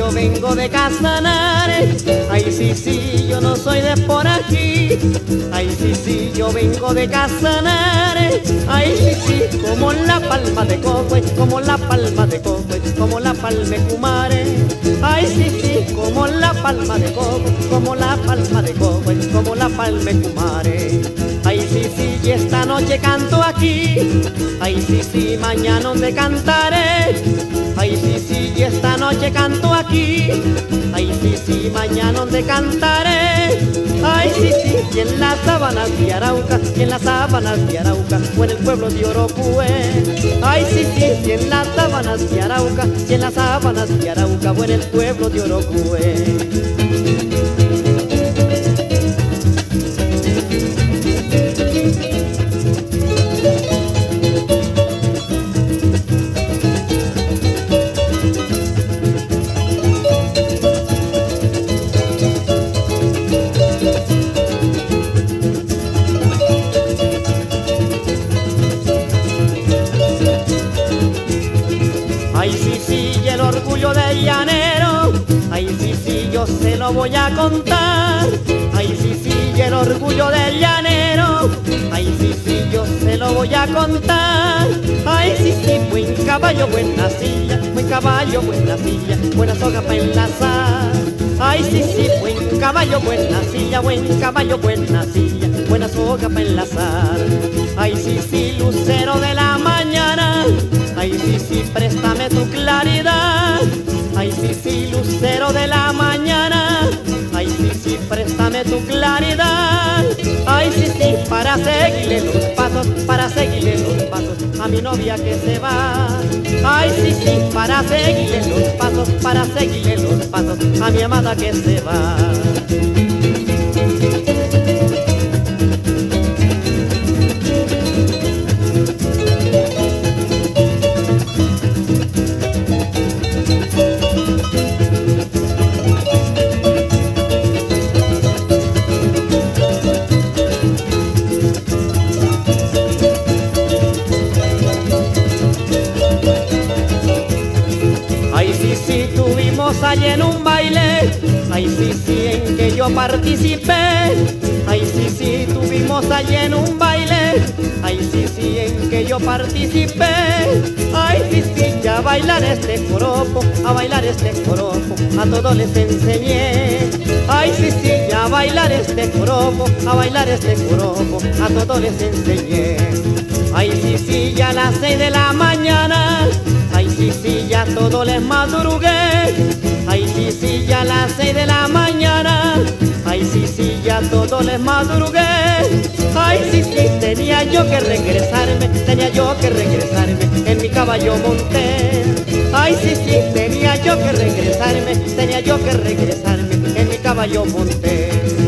yo vengo de Casanare. Ay, sí, yo no soy de por aquí. Ay, sí, yo vengo de Casanare. Ay, sí, como la palma de Cocoy, como la palma de Cocoy, como la palma de Cumare. Ay, sí, como la palma de Cocoy, como la palma de Cocoy, como la palma de Cumare. Ay, sí, y esta noche canto aquí. Ay, sí, mañana donde cantaré. Ay, sí, y esta noche canto aquí. Ay, sí, mañana donde cantaré. Ay, sí, y en las sabanas de Arauca, y en las sabanas de Arauca, o en el pueblo de Orocué. Ay, sí, y en las sabanas de Arauca, y en las sabanas de Arauca, o en el pueblo de Orocué. Ay, sí, y el orgullo del llanero. Ay, sí, yo se lo voy a contar. Ay, sí, y el orgullo del llanero. Ay, sí, yo se lo voy a contar. Ay, sí, buen caballo, buena silla, buen caballo, buena silla, buena soga para enlazar. Ay, sí, buen caballo, buena silla, buen caballo, buena silla, buena soga para enlazar. Ay, sí, lucero de la mañana. Ay, sí, préstame tu claridad. Ay, sí, lucero de la mañana. Ay, sí, préstame tu claridad. Ay, sí, para seguirle los pasos, para seguirle los pasos a mi novia que se va. Ay, sí, para seguirle los pasos, para seguirle los pasos a mi amada que se va. Ay, sí, tuvimos allí en un baile. Ay, sí, en que yo participé. Ay, sí, tuvimos allí en un baile. Ay, sí, en que yo participé. Ay, sí, ya a bailar este joropo, a bailar este joropo, a todos les enseñé. Ay, sí, ya a bailar este joropo, a bailar este joropo, a todos les enseñé. Ay, sí, ya a las 6 de la mañana. Ay, sí, ya todo les madrugué. Ay, sí, ya a las 6 de la mañana. Ay, sí, ya todo les madrugué. Ay, sí, tenía yo que regresarme, tenía yo que regresarme, en mi caballo monté. Ay, sí, tenía yo que regresarme, tenía yo que regresarme, en mi caballo monté.